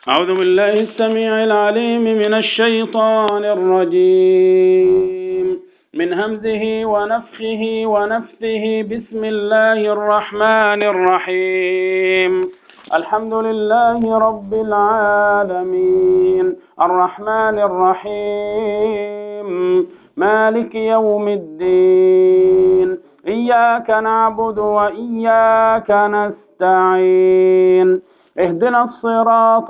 أعوذ بالله السميع العليم من الشيطان الرجيم من همزه ونفخه ونفثه. بسم الله الرحمن الرحيم. الحمد لله رب العالمين الرحمن الرحيم مالك يوم الدين. إياك نعبد وإياك نستعين. اهدنا الصراط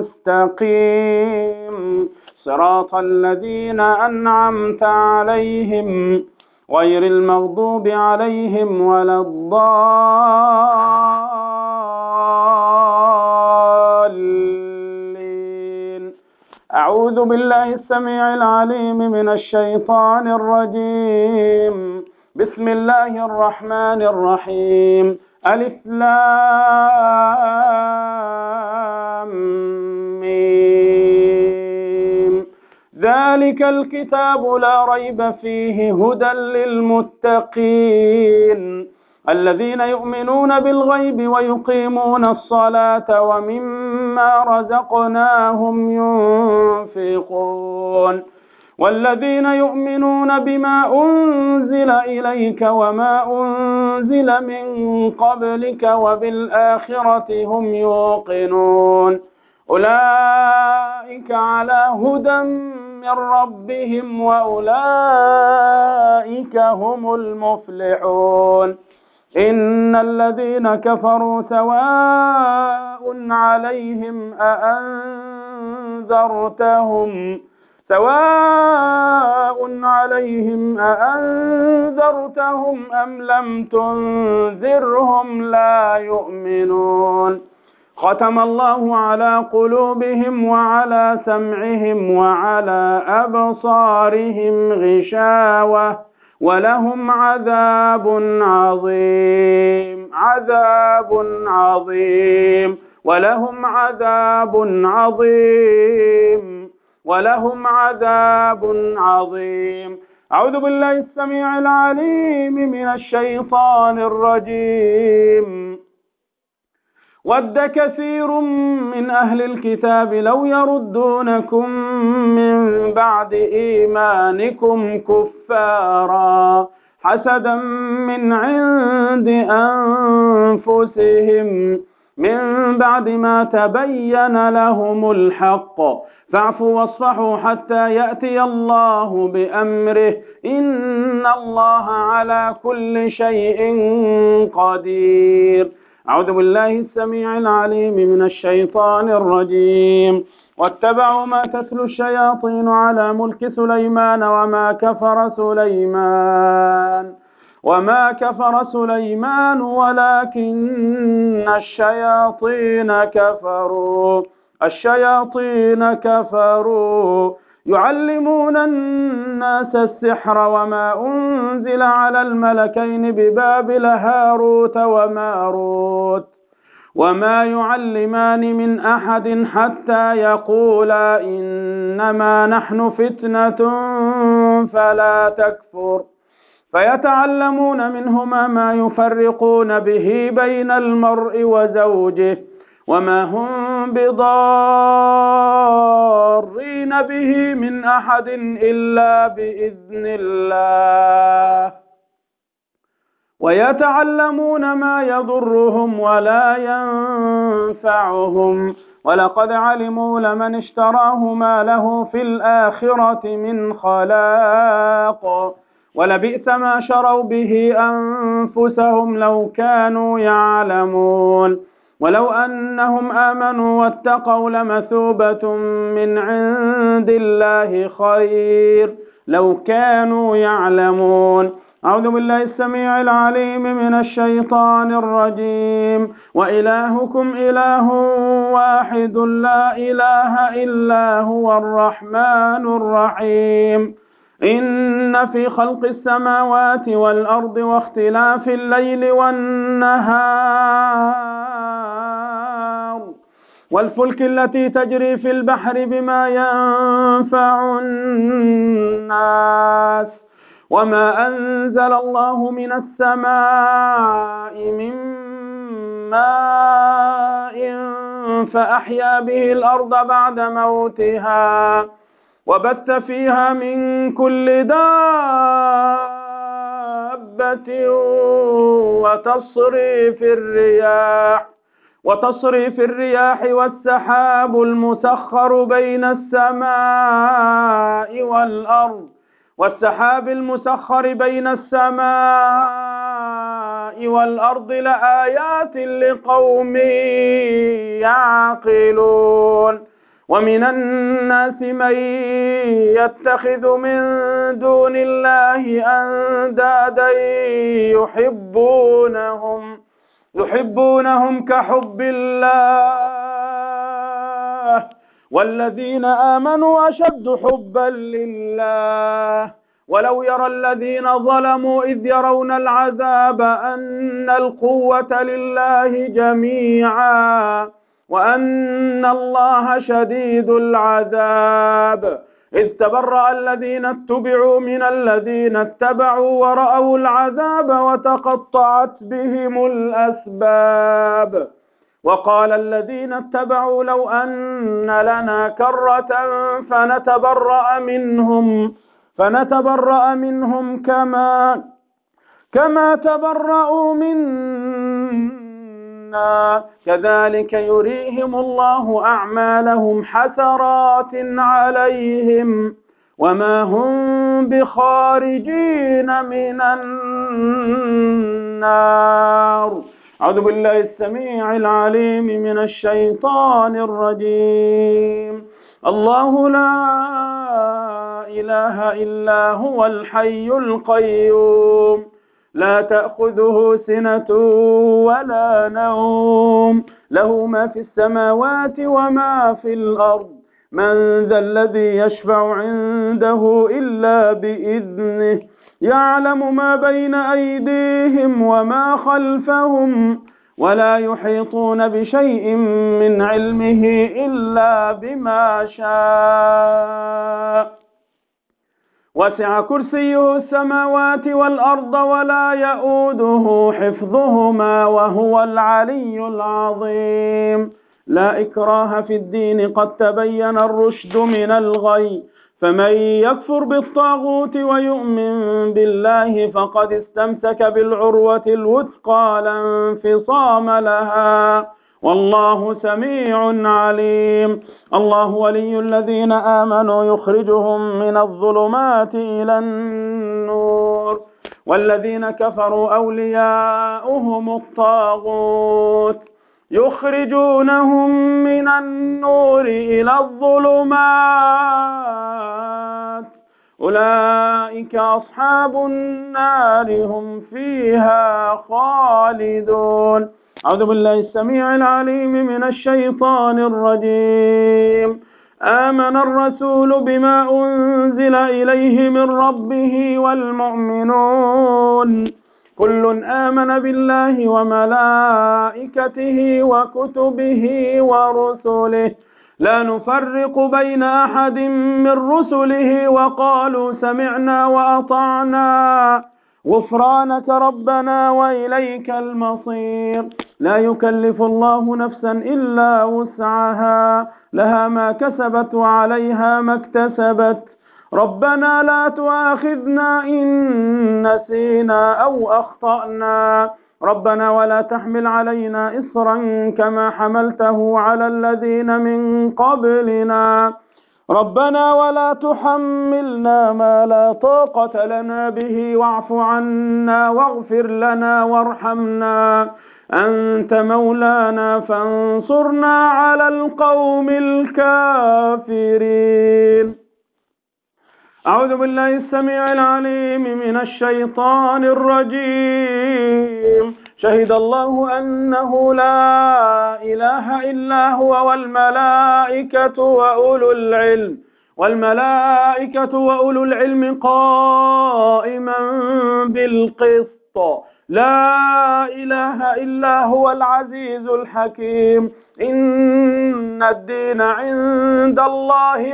المستقيم صراط الذين أنعمت عليهم غير المغضوب عليهم ولا الضالين. أعوذ بالله السميع العليم من الشيطان الرجيم. بسم الله الرحمن الرحيم. ألف لام ميم. ذلك الكتاب لا ريب فيه هدى للمتقين الذين يؤمنون بالغيب ويقيمون الصلاة ومما رزقناهم ينفقون والذين يؤمنون بما أنزل إليك وما أنزل من قبلك وبالآخرة هم يوقنون أولئك على هدى من ربهم وأولئك هم المفلحون. إن الذين كفروا سواء عليهم أأنذرتهم أم لم تنذرهم لا يؤمنون. ختم الله على قلوبهم وعلى سمعهم وعلى أبصارهم غشاوة ولهم عذاب عظيم. أعوذ بالله السميع العليم من الشيطان الرجيم. ود كثير من أهل الكتاب لو يردونكم من بعد إيمانكم كفارا حسدا من عند أنفسهم من بعد ما تبين لهم الحق فاعفوا واصفحوا حتى يأتي الله بأمره إن الله على كل شيء قدير. أعوذ بالله السميع العليم من الشيطان الرجيم. واتبعوا ما تتلو الشياطين على ملك سليمان وما كفر سليمان ولكن الشياطين كفروا يعلمون الناس السحر وما أنزل على الملكين ببابل هاروت وماروت وما يعلمان من أحد حتى يقولا إنما نحن فتنة فلا تكفر فيتعلمون منهما ما يفرقون به بين المرء وزوجه وما هم بضارين به من أحد إلا بإذن الله ويتعلمون ما يضرهم ولا ينفعهم ولقد علموا لمن اشتراه ما له في الآخرة من خلاق ولبئس ما شروا به أنفسهم لو كانوا يعلمون. ولو أنهم آمنوا واتقوا لمثوبة من عند الله خير لو كانوا يعلمون. أعوذ بالله السميع العليم من الشيطان الرجيم. وإلهكم إله واحد لا إله إلا هو الرحمن الرحيم. إن في خلق السماوات والأرض واختلاف الليل والنهار والفلك التي تجري في البحر بما ينفع الناس وما أنزل الله من السماء من ماء فأحيا به الأرض بعد موتها وبث فيها من كل دابة وتصريف الرياح والسحاب المسخر بين السماء والأرض لآيات لقوم يعقلون. ومن الناس من يتخذ من دون الله أندادا يحبونهم كحب الله والذين آمنوا أشد حبا لله ولو يرى الذين ظلموا إذ يرون العذاب أن القوة لله جميعا وأن الله شديد العذاب إذ تبرأ الذين اتبعوا من الذين اتبعوا ورأوا العذاب وتقطعت بهم الأسباب وقال الذين اتبعوا لو أن لنا كرة فنتبرأ منهم كما تبرأوا منا كذلك يريهم الله أعمالهم حسرات عليهم وما هم بخارجين من النار. أعوذ بالله السميع العليم من الشيطان الرجيم. الله لا إله إلا هو الحي القيوم لا تأخذه سنة ولا نوم له ما في السماوات وما في الأرض من ذا الذي يشفع عنده إلا بإذنه يعلم ما بين أيديهم وما خلفهم ولا يحيطون بشيء من علمه إلا بما شاء وسع كرسيه السماوات والأرض ولا يؤوده حفظهما وهو العلي العظيم. لا إكراه في الدين قد تبين الرشد من الغي فمن يكفر بالطاغوت ويؤمن بالله فقد استمسك بالعروة الوثقى لا انفصام لها والله سميع عليم. الله ولي الذين آمنوا يخرجهم من الظلمات إلى النور والذين كفروا أولياؤهم الطاغوت يخرجونهم من النور إلى الظلمات أولئك أصحاب النار هم فيها خالدون. أعوذ بالله السميع العليم من الشيطان الرجيم. آمن الرسول بما أنزل إليه من ربه والمؤمنون كل آمن بالله وملائكته وكتبه ورسله لا نفرق بين أحد من رسله وقالوا سمعنا وأطعنا غفرانك ربنا وإليك المصير. لا يكلف الله نفسا إلا وسعها لها ما كسبت وعليها ما اكتسبت ربنا لا تؤاخذنا إن نسينا أو أخطأنا ربنا ولا تحمل علينا إصرا كما حملته على الذين من قبلنا ربنا ولا تحملنا ما لا طاقة لنا به واعف عنا واغفر لنا وارحمنا أنت مولانا فانصرنا على القوم الكافرين. أعوذ بالله السميع العليم من الشيطان الرجيم. شهد الله أنه لا إله إلا هو والملائكة وأولو العلم قائما بالقسط لا إله إلا هو العزيز الحكيم. إن الدين عند الله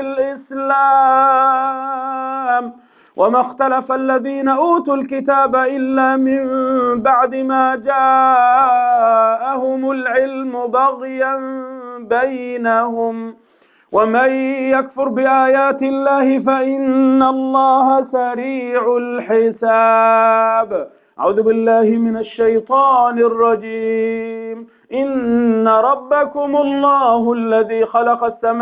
الإسلام وما اختلف الذين أوتوا الكتاب إلا من بعد ما جاءهم العلم بغيا بينهم ومن يكفر بآيات الله فإن الله سريع الحساب. أعوذ بالله من الشيطان الرجيم. إن ربكم الله الذي خلق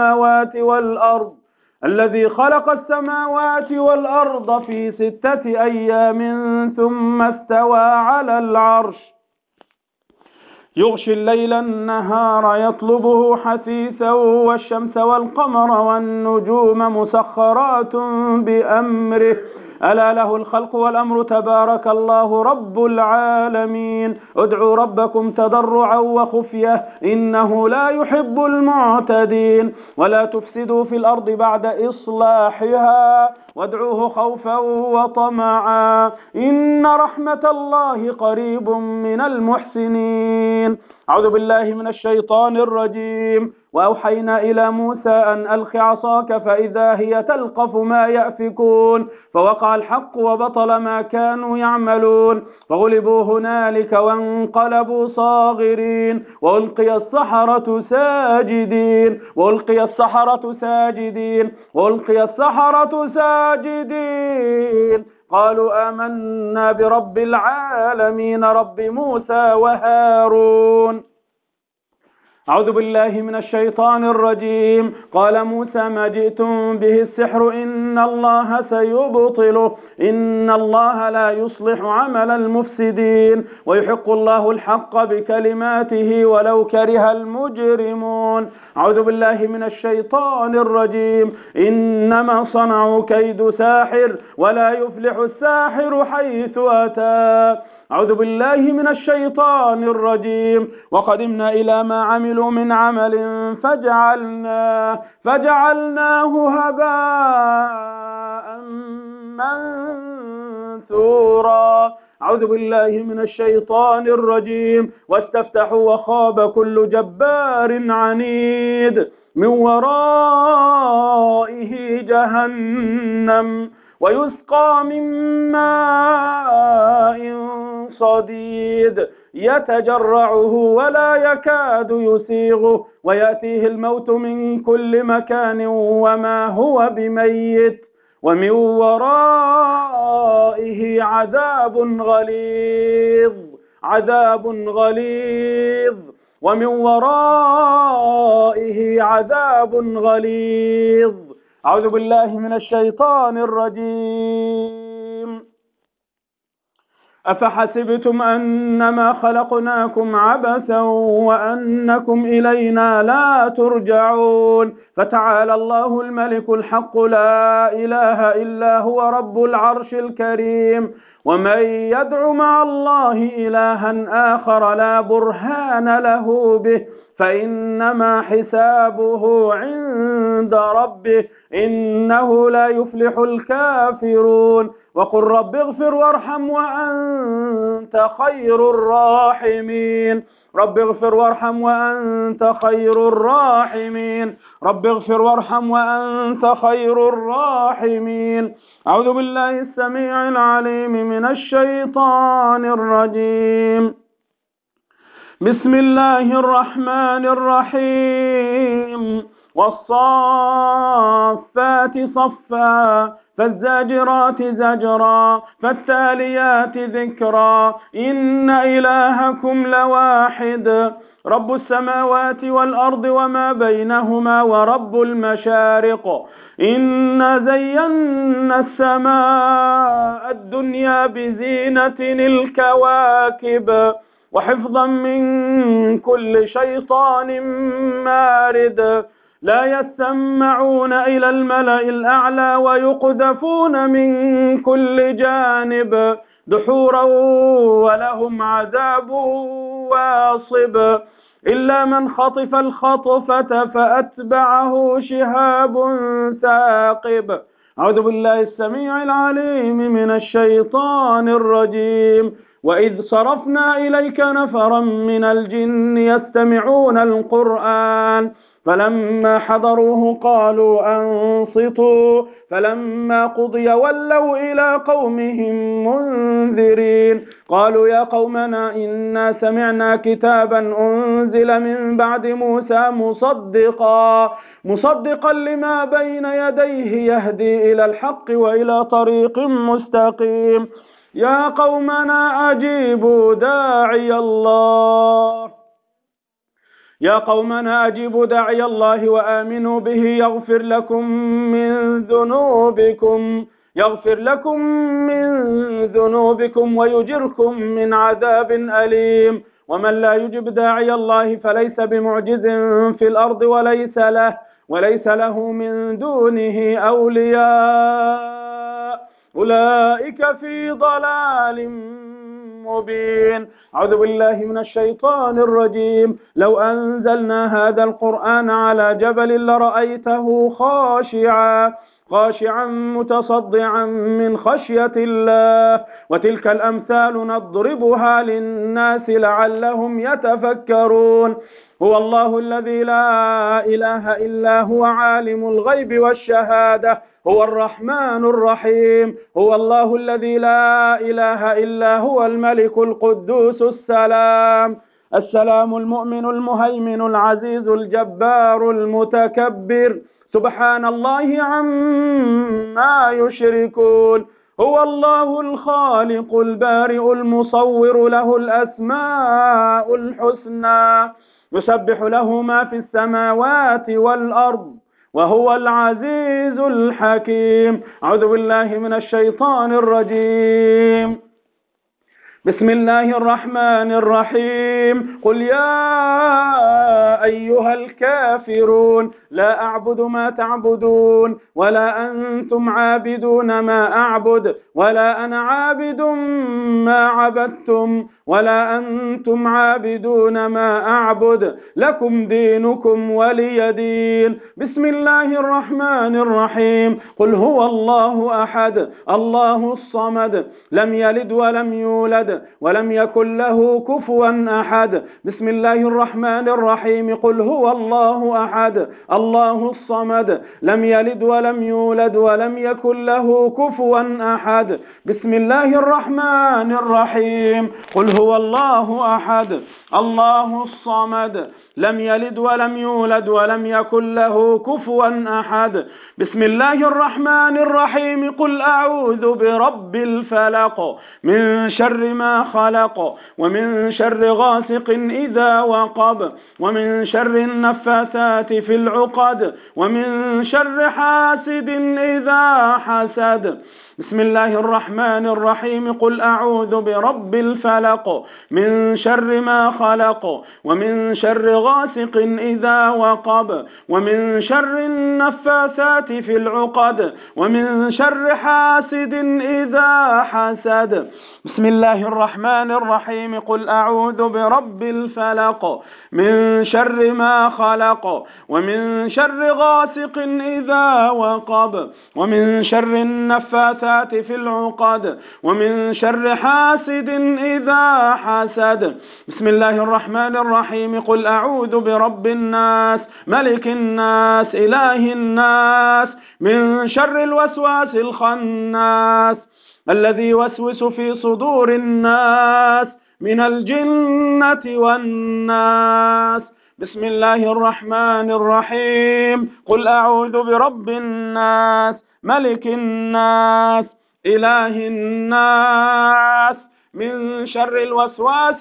السماوات والأرض في 6 أيام ثم استوى على العرش يغشي الليل النهار يطلبه حثيثا والشمس والقمر والنجوم مسخرات بأمره ألا له الخلق والأمر تبارك الله رب العالمين. ادعوا ربكم تضرعا وخفية إنه لا يحب المعتدين ولا تفسدوا في الأرض بعد إصلاحها وادعوه خوفا وطمعا إن رحمة الله قريب من المحسنين. أعوذ بالله من الشيطان الرجيم. وأوحينا إلى موسى أن ألق عصاك فإذا هي تلقف ما يأفكون فوقع الحق وبطل ما كانوا يعملون فغلبوا هنالك وانقلبوا صاغرين وألقي السحرة ساجدين قالوا آمنا برب العالمين رب موسى وهارون. أعوذ بالله من الشيطان الرجيم. قال موسى ما جئتم به السحر إن الله سيبطله إن الله لا يصلح عمل المفسدين ويحق الله الحق بكلماته ولو كره المجرمون. أعوذ بالله من الشيطان الرجيم. إنما صنعوا كيد ساحر ولا يفلح الساحر حيث أتى. أعوذ بالله من الشيطان الرجيم. وقدمنا إلى ما عملوا من عمل فجعلناه هباء منثورا. أعوذ بالله من الشيطان الرجيم. واستفتحوا وخاب كل جبار عنيد من ورائه جهنم ويسقى من ماء صديد يتجرعه ولا يكاد يسيغه ويأتيه الموت من كل مكان وما هو بميت ومن ورائه عذاب غليظ. أعوذ بالله من الشيطان الرجيم. أفحسبتم أنما خلقناكم عبثا وأنكم إلينا لا ترجعون فتعالى الله الملك الحق لا إله إلا هو رب العرش الكريم. ومن يدع مع الله إلها آخر لا برهان له به فإنما حسابه عند ربه إنه لا يفلح الكافرون. وقل رب اغفر وارحم وأنت خير الراحمين. رب اغفر وارحم وأنت خير الراحمين. أعوذ بالله السميع العليم من الشيطان الرجيم. بسم الله الرحمن الرحيم. والصافات صفا فالزاجرات زجرا فالتاليات ذكرا إن إلهكم لواحد رب السماوات والأرض وما بينهما ورب المشارق. إنا زينا السماء الدنيا بزينة الكواكب وحفظا من كل شيطان مارد لا يستمعون إلى الملأ الأعلى ويقذفون من كل جانب دحورا ولهم عذاب واصب إلا من خطف الخطفة فأتبعه شهاب ثاقب. أعوذ بالله السميع العليم من الشيطان الرجيم. وإذ صرفنا إليك نفرا من الجن يستمعون القرآن فلما حضروه قالوا أنصتوا فلما قضي ولوا إلى قومهم منذرين قالوا يا قومنا إنا سمعنا كتابا أنزل من بعد موسى مصدقا لما بين يديه يهدي إلى الحق وإلى طريق مستقيم يا قومنا أجيبوا داعي الله وآمنوا به يغفر لكم من ذنوبكم ويجركم من عذاب أليم ومن لا يجب داعي الله فليس بمعجز في الأرض وليس له من دونه أولياء أولئك في ضلال مبين. أعوذ بالله من الشيطان الرجيم. لو أنزلنا هذا القرآن على جبل لرأيته خاشعا متصدعا من خشية الله وتلك الأمثال نضربها للناس لعلهم يتفكرون. هو الله الذي لا إله إلا هو عالم الغيب والشهادة هو الرحمن الرحيم. هو الله الذي لا إله إلا هو الملك القدوس السلام المؤمن المهيمن العزيز الجبار المتكبر سبحان الله عما يشركون. هو الله الخالق البارئ المصور له الأسماء الحسنى يسبح له ما في السماوات والأرض وهو العزيز الحكيم. أعوذ بالله من الشيطان الرجيم. بسم الله الرحمن الرحيم. قل يا أيها الكافرون لا أعبد ما تعبدون ولا أنتم عابدون ما أعبد ولا أنا عابد ما عبدتم ولا أنتم عابدون ما أعبد لكم دينكم ولي دين. بسم الله الرحمن الرحيم. قل هو الله أحد الله الصمد لم يلد ولم يولد ولم يكن له كفوا أحد. بسم الله الرحمن الرحيم. قل هو الله أحد الله الصمد لم يلد ولم يولد ولم يكن له كفوا أحد. بسم الله الرحمن الرحيم. قل هو الله أحد الله الصمد لم يلد ولم يولد ولم يكن له كفوا أحد. بسم الله الرحمن الرحيم. قل أعوذ برب الفلق من شر ما خلق ومن شر غاسق إذا وقب ومن شر النفاثات في العقد ومن شر حاسد إذا حسد. بسم الله الرحمن الرحيم. قل أعوذ برب الفلق من شر ما خلق ومن شر غاسق إذا وقب ومن شر النفاثات في العقد ومن شر حاسد إذا حسد. بسم الله الرحمن الرحيم. قل أعوذ برب الفلق من شر ما خلق ومن شر غاسق إذا وقب ومن شر النفاثات في العقد ومن شر حاسد إذا حسد. بسم الله الرحمن الرحيم. قل أعوذ برب الناس ملك الناس إله الناس من شر الوسواس الخناس الذي يوسوس في صدور الناس من الجنة والناس. بسم الله الرحمن الرحيم. قل أعوذ برب الناس ملك الناس إله الناس من شر الوسواس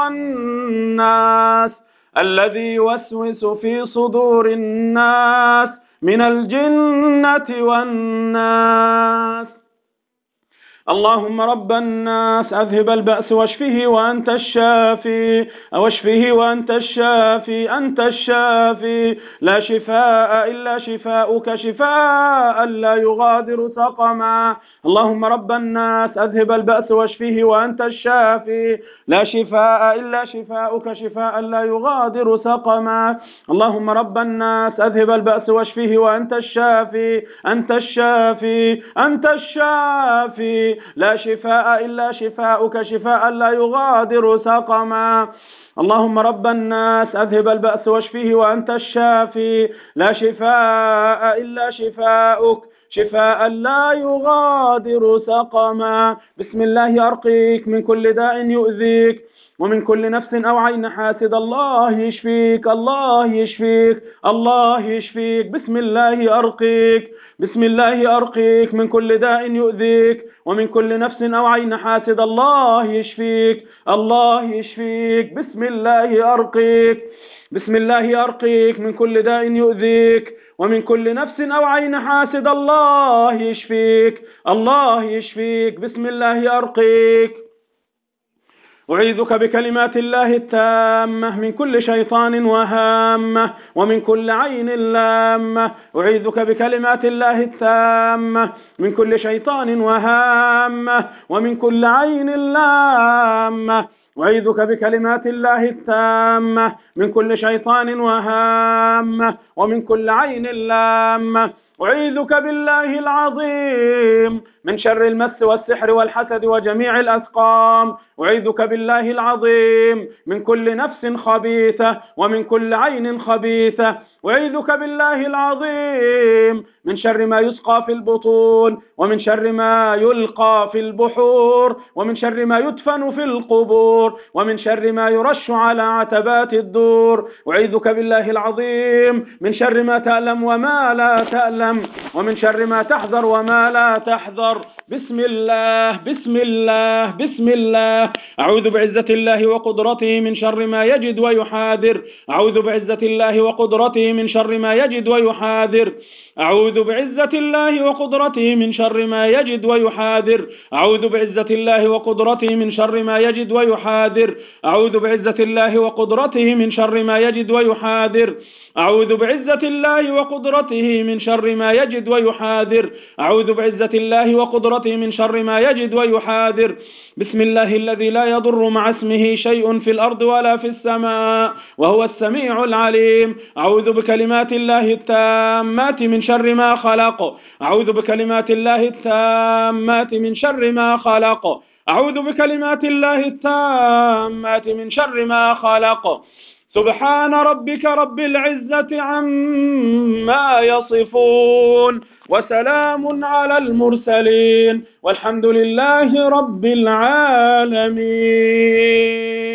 الخناس الذي يوسوس في صدور الناس من الجنة والناس. اللهم رب الناس أذهب البأس واشفه وأنت الشافي أنت الشافي لا شفاء إلا شفاؤك شفاء لا يغادر سقما. اللهم رب الناس أذهب البأس واشفه وأنت الشافي لا شفاء إلا شفاؤك شفاء لا يغادر سقما. اللهم رب الناس أذهب البأس واشفه وأنت الشافي أنت الشافي لا شفاء إلا شفاؤك شفاء لا يغادر سقما. اللهم رب الناس أذهب البأس واشفيه وأنت الشافي، لا شفاء إلا شفاؤك، شفاء لا يغادر سقما. بسم الله أرقيك من كل داء يؤذيك ومن كل نفس أو عين حاسد، الله يشفيك، الله يشفيك، الله يشفيك. بسم الله أرقيك، بسم الله أرقيك من كل داء يؤذيك ومن كل نفس أو عين حاسد، الله يشفيك، الله يشفيك. بسم الله أرقيك، بسم الله أرقيك من كل داء يؤذيك ومن كل نفس أو عين حاسد، الله يشفيك، الله يشفيك. بسم الله أرقيك. أعيذك بكلمات الله التامة من كل شيطان وهامة ومن كل عين لامة. أعيذك بكلمات الله التامة من كل شيطان وهامة ومن كل عين لامة. أعيذك بكلمات الله التامة من كل شيطان وهامة ومن كل عين لامة. أعيذك بالله العظيم من شر المس والسحر والحسد وجميع الأسقام. أعيذك بالله العظيم من كل نفس خبيثة ومن كل عين خبيثة. أعيذك بالله العظيم من شر ما يسقى في البطون ومن شر ما يلقى في البحور ومن شر ما يدفن في القبور ومن شر ما يرش على عتبات الدور. أعيذك بالله العظيم من شر ما تعلم وما لا تعلم ومن شر ما تحذر وما لا تحذر. بسم الله، بسم الله، بسم الله. أعوذ بعزة الله وقدرته من شر ما يجد ويحاذر. أعوذ بعزة الله وقدرته من شر ما يجد ويحاذر. أعوذ بعزة الله وقدرته من شر ما يجد ويحاذر. أعوذ بعزة الله وقدرته من شر ما يجد ويحاذر. أعوذ بعزة الله وقدرته من شر ما يجد ويحاذر. أعوذ بعزة الله وقدرته من شر ما يجد ويحاذر. أعوذ بعزة الله وقدرته من شر ما يجد ويحاذر. بسم الله الذي لا يضر مع اسمه شيء في الأرض ولا في السماء وهو السميع العليم. أعوذ بكلمات الله التامات من شر ما خلق. أعوذ بكلمات الله التامات من شر ما خلق. أعوذ بكلمات الله التامات من شر ما خلق. سبحان ربك رب العزة عما يصفون وسلام على المرسلين والحمد لله رب العالمين.